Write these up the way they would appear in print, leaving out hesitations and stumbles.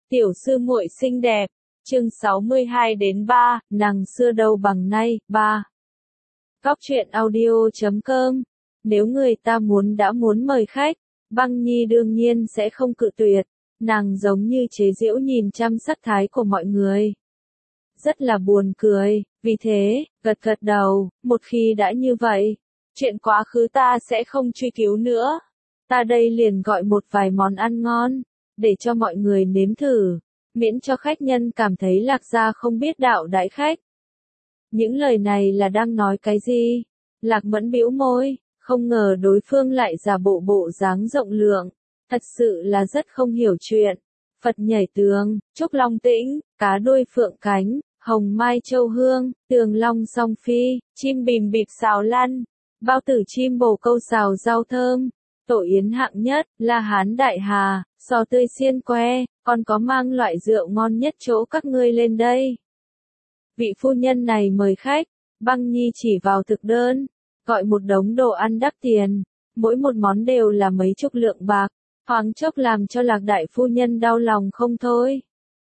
Tiểu sư muội xinh đẹp, chương 62 đến 3, nàng xưa đâu bằng nay, 3. Góc truyện audio.com. Nếu người ta đã muốn mời khách, Băng Nhi đương nhiên sẽ không cự tuyệt, nàng giống như chế giễu nhìn chăm sắc thái của mọi người. Rất là buồn cười, vì thế, gật đầu, một khi đã như vậy, chuyện quá khứ ta sẽ không truy cứu nữa. Ta đây liền gọi một vài món ăn ngon, để cho mọi người nếm thử, miễn cho khách nhân cảm thấy Lạc Gia không biết đạo đãi khách. Những lời này là đang nói cái gì? Lạc Mẫn bĩu môi, không ngờ đối phương lại giả bộ dáng rộng lượng, thật sự là rất không hiểu chuyện. Phật nhảy tường, trúc long tĩnh, cá đuôi phượng cánh, hồng mai châu hương, tường long song phi, chim bìm bịp xào lăn, bao tử chim bồ câu xào rau thơm, tổ yến hạng nhất, la hán đại hà, sò tươi xiên que, còn có mang loại rượu ngon nhất chỗ các ngươi lên đây. Vị phu nhân này mời khách, Băng Nhi chỉ vào thực đơn, gọi một đống đồ ăn đắt tiền, mỗi một món đều là mấy chục lượng bạc, thoáng chốc làm cho Lạc đại phu nhân đau lòng không thôi.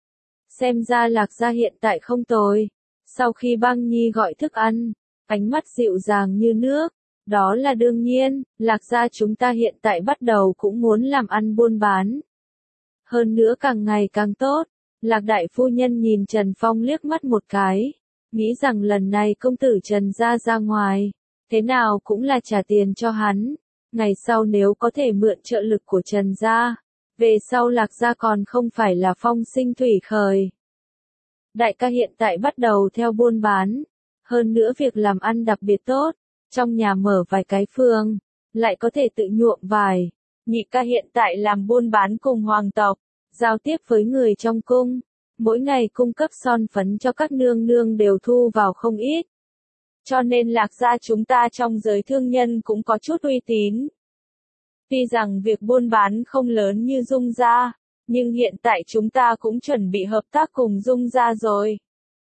Xem ra Lạc gia hiện tại không tồi. Sau khi Băng Nhi gọi thức ăn, ánh mắt dịu dàng như nước, đó là đương nhiên, Lạc gia chúng ta hiện tại bắt đầu cũng muốn làm ăn buôn bán. Hơn nữa càng ngày càng tốt. Lạc đại phu nhân nhìn Trần Phong liếc mắt một cái, nghĩ rằng lần này công tử Trần ra ngoài, thế nào cũng là trả tiền cho hắn, ngày sau nếu có thể mượn trợ lực của Trần gia, về sau Lạc gia còn không phải là phong sinh thủy khởi. Đại ca hiện tại bắt đầu theo buôn bán, hơn nữa việc làm ăn đặc biệt tốt, trong nhà mở vài cái phường, lại có thể tự nhuộm vải. Nhị ca hiện tại làm buôn bán cùng hoàng tộc, giao tiếp với người trong cung, mỗi ngày cung cấp son phấn cho các nương nương đều thu vào không ít. Cho nên Lạc gia chúng ta trong giới thương nhân cũng có chút uy tín. Tuy rằng việc buôn bán không lớn như Dung gia, nhưng hiện tại chúng ta cũng chuẩn bị hợp tác cùng Dung gia rồi.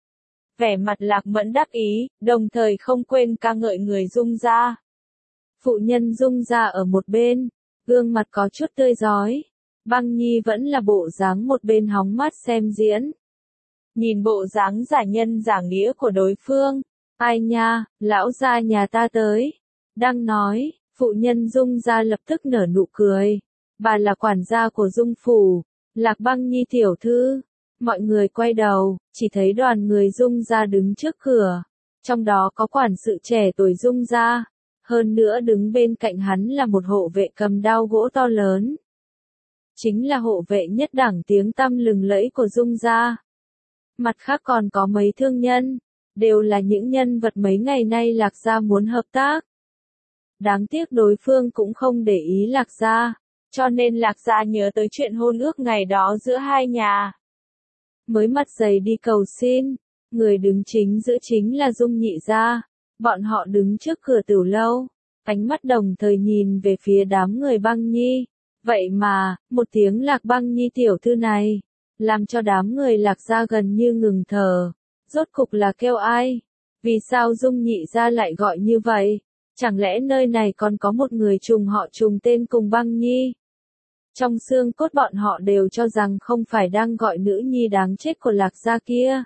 Vẻ mặt Lạc Mẫn đắc ý, đồng thời không quên ca ngợi người Dung gia. Phụ nhân Dung gia ở một bên, gương mặt có chút tươi rói. Băng Nhi vẫn là bộ dáng một bên hóng mắt xem diễn. Nhìn bộ dáng giả nhân giả nghĩa của đối phương, ai nha, lão gia nhà ta tới. Đang nói, phụ nhân Dung gia lập tức nở nụ cười. Bà là quản gia của Dung phủ, Lạc Băng Nhi tiểu thư. Mọi người quay đầu, chỉ thấy đoàn người Dung gia đứng trước cửa. Trong đó có quản sự trẻ tuổi Dung gia. Hơn nữa đứng bên cạnh hắn là một hộ vệ cầm đao gỗ to lớn. Chính là hộ vệ nhất đẳng tiếng tăm lừng lẫy của Dung gia. Mặt khác còn có mấy thương nhân, đều là những nhân vật mấy ngày nay Lạc gia muốn hợp tác. Đáng tiếc đối phương cũng không để ý Lạc gia, cho nên Lạc gia nhớ tới chuyện hôn ước ngày đó giữa hai nhà. Mới mặt dày đi cầu xin, người đứng chính giữa chính là Dung nhị gia, bọn họ đứng trước cửa tửu lâu, ánh mắt đồng thời nhìn về phía đám người Băng Nhi. Vậy mà, một tiếng Lạc Băng Nhi tiểu thư này, làm cho đám người Lạc gia gần như ngừng thở. Rốt cục là kêu ai? Vì sao Dung nhị gia lại gọi như vậy? Chẳng lẽ nơi này còn có một người trùng họ trùng tên cùng Băng Nhi? Trong xương cốt bọn họ đều cho rằng không phải đang gọi nữ nhi đáng chết của Lạc gia kia.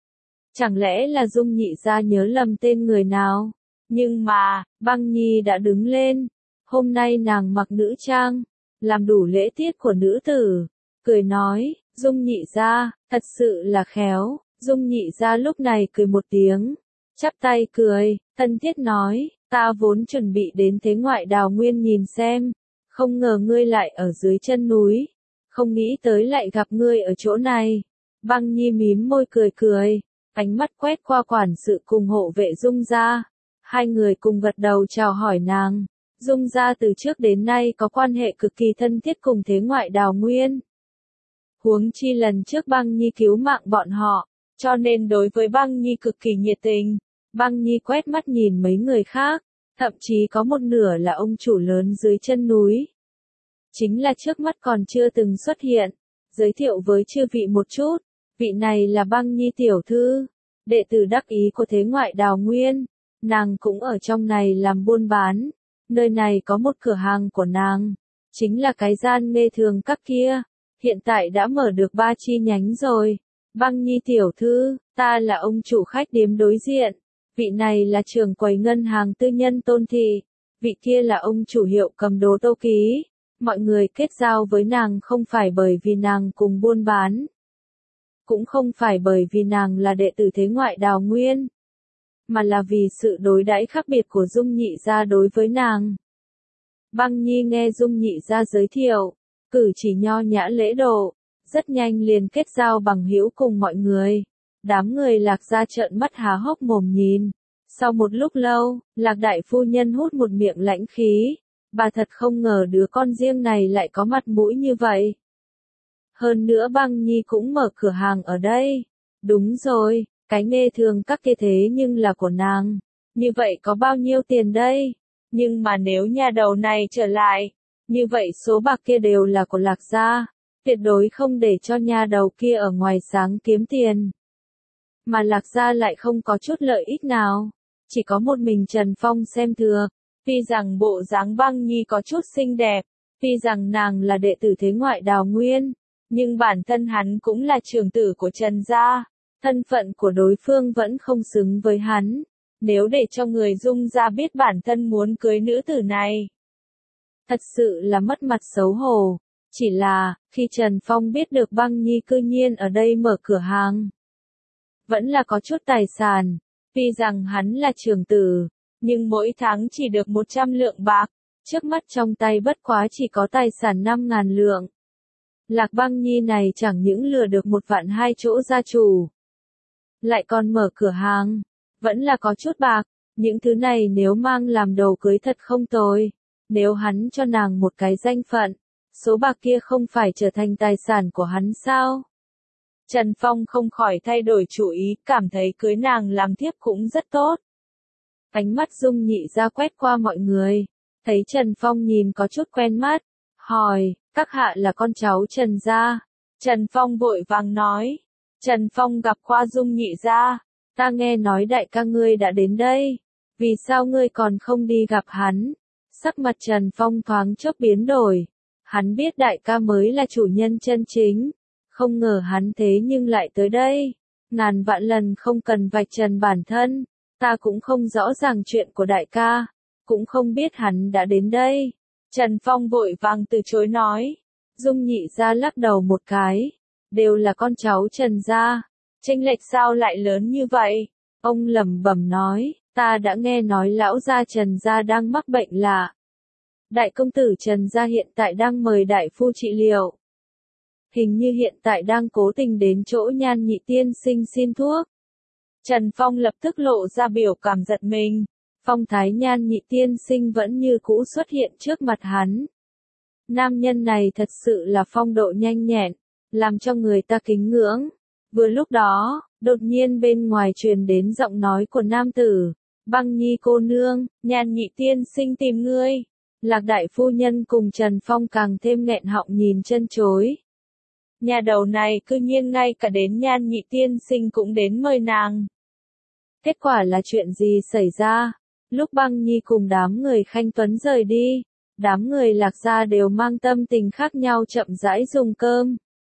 Chẳng lẽ là Dung nhị gia nhớ lầm tên người nào? Nhưng mà, Băng Nhi đã đứng lên. Hôm nay nàng mặc nữ trang, làm đủ lễ tiết của nữ tử, cười nói, Dung nhị gia, thật sự là khéo. Dung nhị gia lúc này cười một tiếng, chắp tay cười, thân thiết nói, ta vốn chuẩn bị đến thế ngoại Đào Nguyên nhìn xem, không ngờ ngươi lại ở dưới chân núi, không nghĩ tới lại gặp ngươi ở chỗ này. Băng Nhi mím môi cười, ánh mắt quét qua quản sự cùng hộ vệ Dung gia, hai người cùng gật đầu chào hỏi nàng. Dung gia từ trước đến nay có quan hệ cực kỳ thân thiết cùng thế ngoại Đào Nguyên. Huống chi lần trước Băng Nhi cứu mạng bọn họ, cho nên đối với Băng Nhi cực kỳ nhiệt tình. Băng Nhi quét mắt nhìn mấy người khác, thậm chí có một nửa là ông chủ lớn dưới chân núi. Chính là trước mắt còn chưa từng xuất hiện, giới thiệu với chư vị một chút, vị này là Băng Nhi tiểu thư, đệ tử đắc ý của thế ngoại Đào Nguyên, nàng cũng ở trong này làm buôn bán. Nơi này có một cửa hàng của nàng, chính là cái gian mê thường các kia. hiện tại đã mở được 3 chi nhánh rồi. Băng Nhi tiểu thư, ta là ông chủ khách điếm đối diện. Vị này là trưởng quầy ngân hàng tư nhân Tôn Thị. Vị kia là ông chủ hiệu cầm đồ Tô Ký. Mọi người kết giao với nàng không phải bởi vì nàng cùng buôn bán. Cũng không phải bởi vì nàng là đệ tử thế ngoại Đào Nguyên. Mà là vì sự đối đãi khác biệt của Dung Nhị gia đối với nàng. Băng Nhi nghe Dung Nhị gia giới thiệu, cử chỉ nho nhã lễ độ, rất nhanh liền kết giao bằng hữu cùng mọi người. Đám người Lạc gia trợn mắt há hốc mồm nhìn. Sau một lúc lâu, Lạc đại phu nhân hút một miệng lãnh khí. Bà thật không ngờ đứa con riêng này lại có mặt mũi như vậy. Hơn nữa Băng Nhi cũng mở cửa hàng ở đây. Đúng rồi, cái nghề thường các kia thế nhưng là của nàng. Như vậy có bao nhiêu tiền đây? Nhưng mà nếu nhà đầu này trở lại, như vậy số bạc kia đều là của Lạc gia. Tuyệt đối không để cho nhà đầu kia ở ngoài sáng kiếm tiền. Mà Lạc gia lại không có chút lợi ích nào. Chỉ có một mình Trần Phong xem thừa. Tuy rằng bộ dáng Băng Nhi có chút xinh đẹp, tuy rằng nàng là đệ tử thế ngoại Đào Nguyên, nhưng bản thân hắn cũng là trưởng tử của Trần gia, thân phận của đối phương vẫn không xứng với hắn. Nếu để cho người Dung gia biết bản thân muốn cưới nữ tử này, thật sự là mất mặt xấu hổ. Chỉ là, khi Trần Phong biết được Băng Nhi cư nhiên ở đây mở cửa hàng, vẫn là có chút tài sản, tuy rằng hắn là trưởng tử, nhưng mỗi tháng chỉ được 100 lượng bạc, trước mắt trong tay bất quá chỉ có tài sản 5.000 lượng. Lạc Băng Nhi này chẳng những lừa được 1.200.000 chỗ gia chủ, lại còn mở cửa hàng, vẫn là có chút bạc, những thứ này nếu mang làm đồ cưới thật không tồi, nếu hắn cho nàng một cái danh phận, số bạc kia không phải trở thành tài sản của hắn sao? Trần Phong không khỏi thay đổi chủ ý, cảm thấy cưới nàng làm thiếp cũng rất tốt. Ánh mắt Dung Nhị gia quét qua mọi người, thấy Trần Phong nhìn có chút quen mắt, hỏi, các hạ là con cháu Trần gia. Trần Phong vội vàng nói, Trần Phong gặp qua Dung Nhị gia, ta nghe nói đại ca ngươi đã đến đây, vì sao ngươi còn không đi gặp hắn? Sắc mặt Trần Phong thoáng chốc biến đổi, hắn biết đại ca mới là chủ nhân chân chính, không ngờ hắn thế nhưng lại tới đây, ngàn vạn lần không cần vạch trần bản thân. Ta cũng không rõ ràng chuyện của đại ca, cũng không biết hắn đã đến đây. Trần Phong vội vàng từ chối nói. Dung Nhị gia lắc đầu một cái. Đều là con cháu Trần gia. Chênh lệch sao lại lớn như vậy? Ông lẩm bẩm nói, ta đã nghe nói lão gia Trần gia đang mắc bệnh lạ. Đại công tử Trần gia hiện tại đang mời đại phu trị liệu. Hình như hiện tại đang cố tình đến chỗ Nhan Nhị tiên sinh xin thuốc. Trần Phong lập tức lộ ra biểu cảm giật mình. Phong thái Nhan Nhị tiên sinh vẫn như cũ xuất hiện trước mặt hắn. Nam nhân này thật sự là phong độ nhanh nhẹn, làm cho người ta kính ngưỡng. Vừa lúc đó, đột nhiên bên ngoài truyền đến giọng nói của nam tử. Băng Nhi cô nương, Nhan Nhị tiên sinh tìm ngươi. Lạc đại phu nhân cùng Trần Phong càng thêm nghẹn họng nhìn chân chối. Nhà đầu này cư nhiên ngay cả đến Nhan Nhị tiên sinh cũng đến mời nàng. Kết quả là chuyện gì xảy ra? Lúc Băng Nhi cùng đám người Khanh Tuấn rời đi, đám người Lạc gia đều mang tâm tình khác nhau chậm rãi dùng cơm.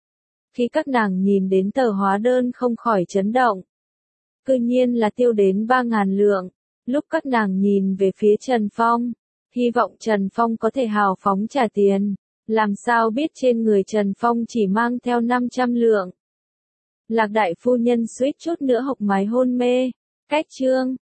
Khi các nàng nhìn đến tờ hóa đơn không khỏi chấn động. Cư nhiên là tiêu đến 3.000 lượng. Lúc các nàng nhìn về phía Trần Phong, hy vọng Trần Phong có thể hào phóng trả tiền. Làm sao biết trên người Trần Phong chỉ mang theo 500 lượng. Lạc đại phu nhân suýt chút nữa hộc máu hôn mê. Cách chương